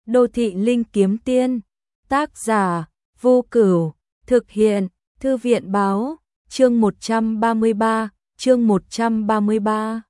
Đô thị linh kiếm tiên, tác giả, Vô Cửu, thực hiện, Thư viện báo, chương 133, chương 133.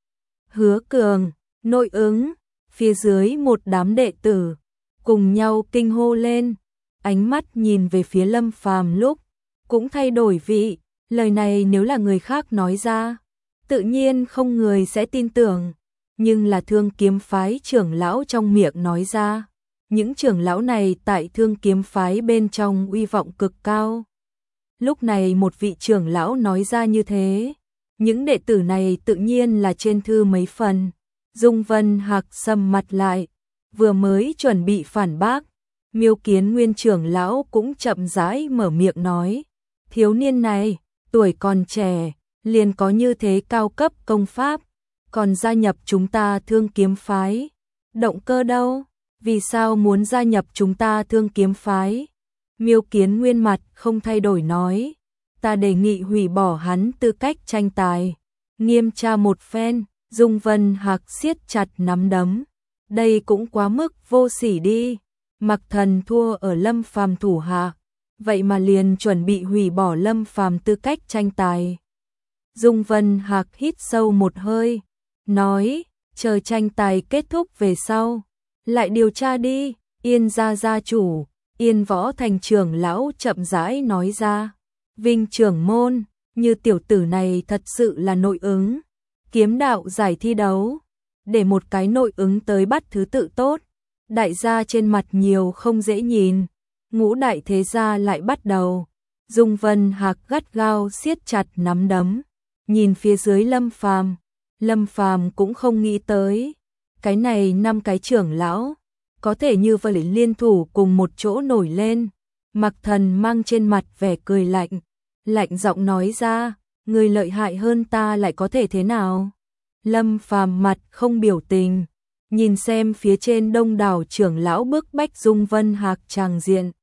Hứa Cường, nội ứng, phía dưới một đám đệ tử, cùng nhau kinh hô lên, ánh mắt nhìn về phía Lâm Phàm lúc, cũng thay đổi vị, lời này nếu là người khác nói ra, tự nhiên không người sẽ tin tưởng, nhưng là Thương Kiếm phái trưởng lão trong miệng nói ra. Những trưởng lão này tại Thương Kiếm phái bên trong uy vọng cực cao. Lúc này một vị trưởng lão nói ra như thế, những đệ tử này tự nhiên là trên thư mấy phần. Dung Vân Hạc sầm mặt lại, vừa mới chuẩn bị phản bác, Miêu Kiến Nguyên trưởng lão cũng chậm rãi mở miệng nói, thiếu niên này, tuổi còn trẻ, liền có như thế cao cấp công pháp, còn gia nhập chúng ta Thương Kiếm phái. Động cơ đâu? Vì sao muốn gia nhập chúng ta Thương Kiếm phái? Miêu Kiến Nguyên mặt không thay đổi nói, ta đề nghị hủy bỏ hắn tư cách tranh tài. Nghiêm tra một phen, Dung Vân Hạc siết chặt nắm đấm. Đây cũng quá mức vô sỉ đi. Mặc Thần thua ở Lâm Phàm thủ hạ, vậy mà liền chuẩn bị hủy bỏ Lâm Phàm tư cách tranh tài. Dung Vân Hạc hít sâu một hơi, nói, chờ tranh tài kết thúc về sau, lại điều tra đi. Yên gia gia chủ, Yên Võ Thành trưởng lão chậm rãi nói ra, Vinh trưởng môn, như tiểu tử này thật sự là nội ứng. Kiếm đạo giải thi đấu, để một cái nội ứng tới bắt thứ tự tốt, đại gia trên mặt nhiều không dễ nhìn. Ngũ đại thế gia lại bắt đầu. Dung Vân Hạc gắt gao siết chặt nắm đấm, nhìn phía dưới Lâm Phàm. Lâm Phàm cũng không nghĩ tới, cái này 5 cái trưởng lão có thể như vậy liên thủ cùng một chỗ nổi lên. Mặc Thần mang trên mặt vẻ cười lạnh, lạnh giọng nói ra, người lợi hại hơn ta lại có thể thế nào? Lâm Phàm mặt không biểu tình, nhìn xem phía trên đông đảo trưởng lão bức bách Dung Vân Hạc tràng diện.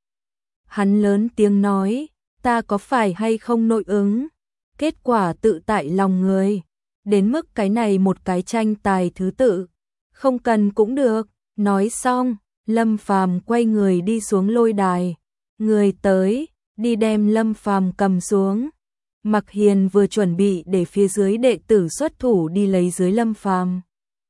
Hắn lớn tiếng nói, ta có phải hay không nội ứng? Kết quả tự tại lòng người. Đến mức cái này một cái tranh tài thứ tự, không cần cũng được. Nói xong, Lâm Phàm quay người đi xuống lôi đài. Người tới, đi đem Lâm Phàm cầm xuống. Mặc Hiền vừa chuẩn bị để phía dưới đệ tử xuất thủ đi lấy dưới Lâm Phàm.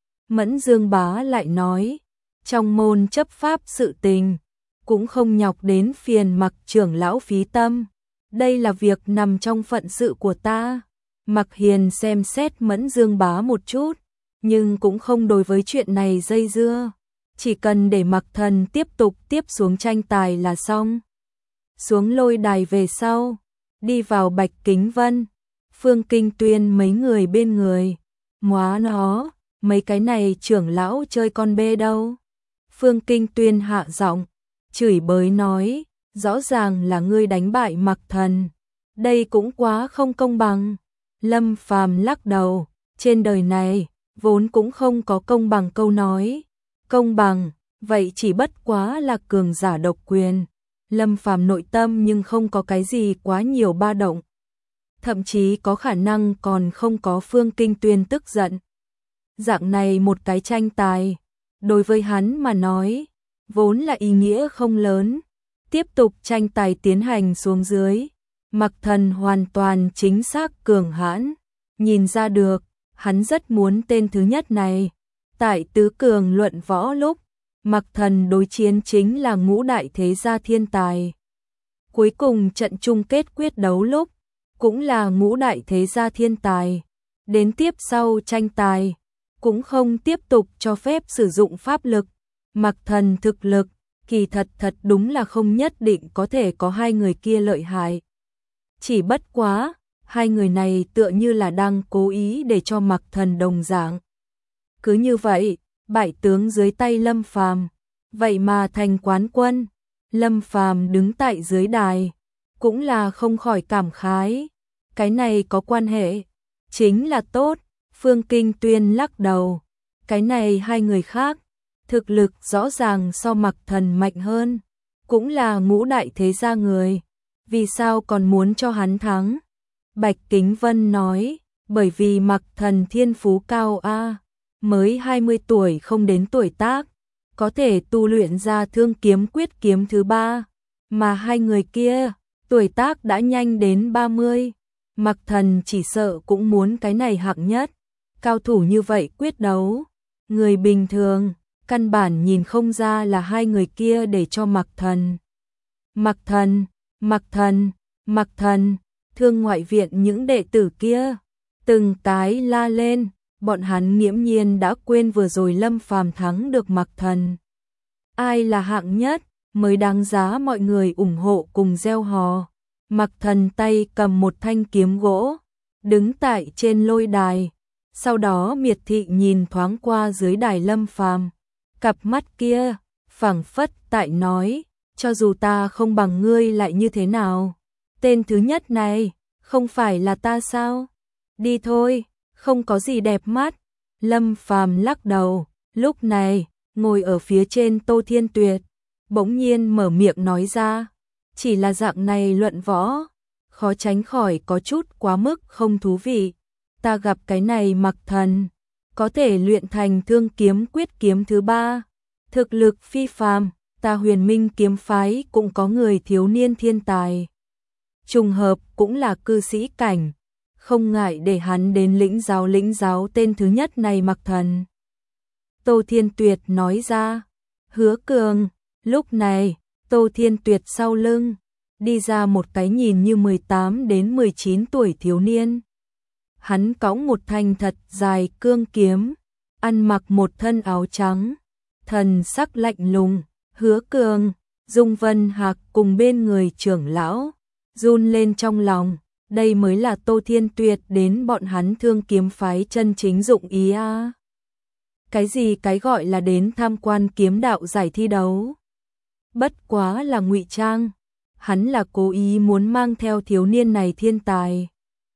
Mẫn Dương Bá lại nói, trong môn chấp pháp sự tình, cũng không nhọc đến phiền Mặc trưởng lão phí tâm. Đây là việc nằm trong phận sự của ta. Mặc Hiền xem xét Mẫn Dương Bá một chút, nhưng cũng không đối với chuyện này dây dưa. Chỉ cần để Mặc Thần tiếp tục tiếp xuống tranh tài là xong. Xuống lôi đài về sau, đi vào Bạch Kính Vân, Phương Kinh Tuyên mấy người bên người. Móa nó, mấy cái này trưởng lão chơi con bê đâu. Phương Kinh Tuyên hạ giọng, chửi bới nói, rõ ràng là ngươi đánh bại Mặc Thần. Đây cũng quá không công bằng. Lâm Phàm lắc đầu, trên đời này, vốn cũng không có công bằng câu nói. Công bằng, vậy chỉ bất quá là cường giả độc quyền. Lâm Phàm nội tâm nhưng không có cái gì quá nhiều ba động. Thậm chí có khả năng còn không có Phương Kinh Tuyên tức giận. Dạng này một cái tranh tài, đối với hắn mà nói, vốn là ý nghĩa không lớn. Tiếp tục tranh tài tiến hành xuống dưới, Mặc Thần hoàn toàn chính xác cường hãn. Nhìn ra được, hắn rất muốn tên thứ nhất này. Tại tứ cường luận võ lúc, Mặc Thần đối chiến chính là ngũ đại thế gia thiên tài. Cuối cùng trận chung kết quyết đấu lúc, cũng là ngũ đại thế gia thiên tài. Đến tiếp sau tranh tài, cũng không tiếp tục cho phép sử dụng pháp lực. Mặc Thần thực lực, kỳ thật đúng là không nhất định có thể có hai người kia lợi hại. Chỉ bất quá, hai người này tựa như là đang cố ý để cho Mặc Thần đồng dạng. Cứ như vậy, bại tướng dưới tay Lâm Phàm, vậy mà thành quán quân. Lâm Phàm đứng tại dưới đài, cũng là không khỏi cảm khái. Cái này có quan hệ, chính là tốt. Phương Kinh Tuyên lắc đầu, cái này hai người khác, thực lực rõ ràng so Mặc Thần mạnh hơn, cũng là ngũ đại thế gia người. Vì sao còn muốn cho hắn thắng? Bạch Kính Vân nói, bởi vì Mặc Thần thiên phú cao a, mới 20 tuổi không đến tuổi tác, có thể tu luyện ra Thương Kiếm Quyết kiếm thứ 3, mà hai người kia, tuổi tác đã nhanh đến 30. Mặc Thần chỉ sợ cũng muốn cái này hạng nhất, cao thủ như vậy quyết đấu, người bình thường căn bản nhìn không ra là hai người kia để cho Mặc Thần. Mặc Thần, Mặc Thần, Mặc Thần, Thương ngoại viện những đệ tử kia từng cái la lên, bọn hắn nghiễm nhiên đã quên vừa rồi Lâm Phàm thắng được Mặc Thần. Ai là hạng nhất mới đáng giá mọi người ủng hộ cùng reo hò. Mặc Thần tay cầm một thanh kiếm gỗ, đứng tại trên lôi đài, sau đó miệt thị nhìn thoáng qua dưới đài Lâm Phàm, cặp mắt kia phảng phất tại nói, cho dù ta không bằng ngươi lại như thế nào, tên thứ nhất này không phải là ta sao? Đi thôi, không có gì đẹp mắt. Lâm Phàm lắc đầu, lúc này, ngồi ở phía trên Tô Thiên Tuyệt, bỗng nhiên mở miệng nói ra, chỉ là dạng này luận võ, khó tránh khỏi có chút quá mức không thú vị. Ta gặp cái này Mặc Thần, có thể luyện thành Thương Kiếm Quyết kiếm thứ 3, thực lực phi phàm, ta Huyền Minh kiếm phái cũng có người thiếu niên thiên tài. Trùng hợp cũng là cư sĩ cảnh, không ngại để hắn đến lĩnh giáo tên thứ nhất này Mặc Thần. Tô Thiên Tuyệt nói ra, Hứa Cường, lúc này, Tô Thiên Tuyệt sau lưng, đi ra một cái nhìn như 18 đến 19 tuổi thiếu niên. Hắn cõng một thanh thật dài cương kiếm, ăn mặc một thân áo trắng, thần sắc lạnh lùng. Hứa Cường, Dung Vân Hạc cùng bên người trưởng lão, run lên trong lòng, đây mới là Tô Thiên Tuyệt đến bọn hắn Thương kiếm phái chân chính dụng ý a. Cái gì cái gọi là đến tham quan kiếm đạo giải thi đấu? Bất quá là ngụy trang, hắn là cố ý muốn mang theo thiếu niên này thiên tài.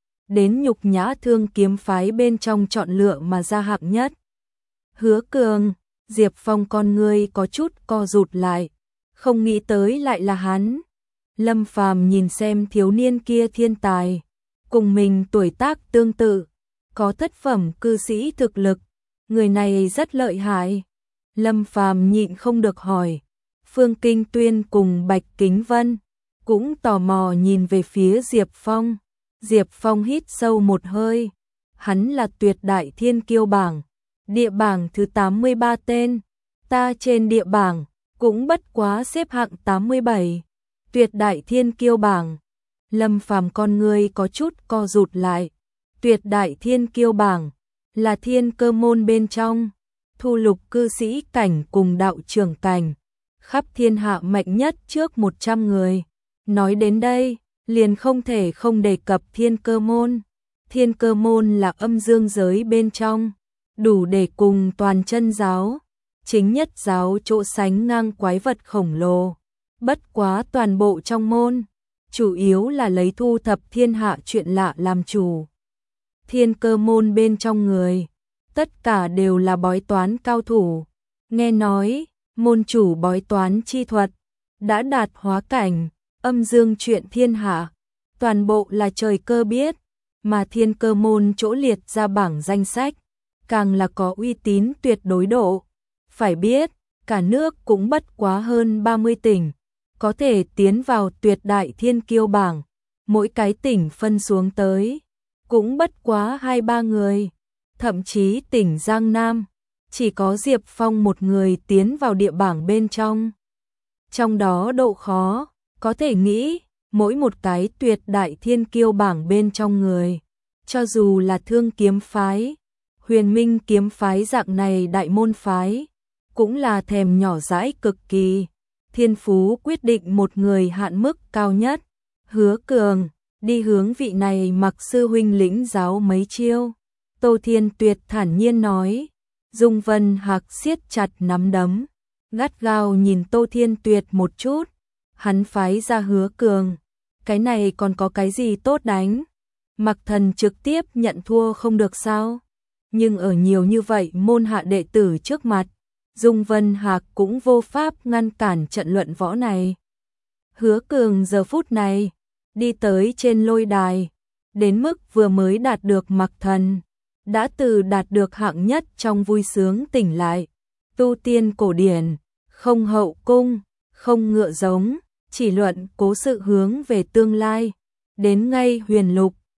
Đến nhục nhã Thương kiếm phái bên trong chọn lựa mà ra hạng nhất. Hứa Cường, Diệp Phong con ngươi có chút co rụt lại, không nghĩ tới lại là hắn. Lâm Phàm nhìn xem thiếu niên kia thiên tài, cùng mình tuổi tác tương tự, có thất phẩm cư sĩ thực lực, người này rất lợi hại. Lâm Phàm nhịn không được hỏi, Phương Kinh Tuyên cùng Bạch Kính Vân cũng tò mò nhìn về phía Diệp Phong. Diệp Phong hít sâu một hơi, hắn là tuyệt đại thiên kiêu bảng, địa bảng thứ 83 tên, ta trên địa bảng cũng bất quá xếp hạng 87, tuyệt đại thiên kiêu bảng. Lâm Phàm con ngươi có chút co rụt lại, tuyệt đại thiên kiêu bảng là Thiên Cơ môn bên trong, thu lục cư sĩ cảnh cùng đạo trưởng cảnh, khắp thiên hạ mạnh nhất trước 100 người. Nói đến đây, liền không thể không đề cập Thiên Cơ môn. Thiên Cơ môn là âm dương giới bên trong, đủ để cùng toàn chân giáo, chính nhất giáo chỗ sánh ngang quái vật khổng lồ. Bất quá toàn bộ trong môn, chủ yếu là lấy thu thập thiên hạ chuyện lạ làm chủ. Thiên Cơ môn bên trong người, tất cả đều là bói toán cao thủ. Nghe nói, môn chủ bói toán chi thuật, đã đạt hóa cảnh, âm dương chuyện thiên hạ, toàn bộ là trời cơ biết, mà Thiên Cơ môn chỗ liệt ra bảng danh sách, càng là có uy tín tuyệt đối độ. Phải biết, cả nước cũng bất quá hơn 30 tỉnh, có thể tiến vào tuyệt đại thiên kiêu bảng, mỗi cái tỉnh phân xuống tới, cũng bất quá 2-3 người, thậm chí tỉnh Giang Nam, chỉ có Diệp Phong một người tiến vào địa bảng bên trong. Trong đó độ khó, có thể nghĩ, mỗi một cái tuyệt đại thiên kiêu bảng bên trong người, cho dù là Thương kiếm phái, Huyền Minh kiếm phái dạng này đại môn phái, cũng là thèm nhỏ dãi cực kỳ. Thiên phú quyết định một người hạn mức cao nhất. Hứa Cường, đi hướng vị này Mặc sư huynh lĩnh giáo mấy chiêu. Tô Thiên Tuyệt thản nhiên nói. Dung Vân Hạc siết chặt nắm đấm, gắt gao nhìn Tô Thiên Tuyệt một chút. Hắn phái ra Hứa Cường, cái này còn có cái gì tốt đánh? Mặc Thần trực tiếp nhận thua không được sao? Nhưng ở nhiều như vậy môn hạ đệ tử trước mặt, Dung Vân Hạc cũng vô pháp ngăn cản trận luận võ này. Hứa Cường giờ phút này, đi tới trên lôi đài, đến mức vừa mới đạt được Mặc Thần, đã từ đạt được hạng nhất trong vui sướng tỉnh lại, tu tiên cổ điển, không hậu cung, không ngựa giống, chỉ luận cố sự hướng về tương lai. Đến ngay huyền lục,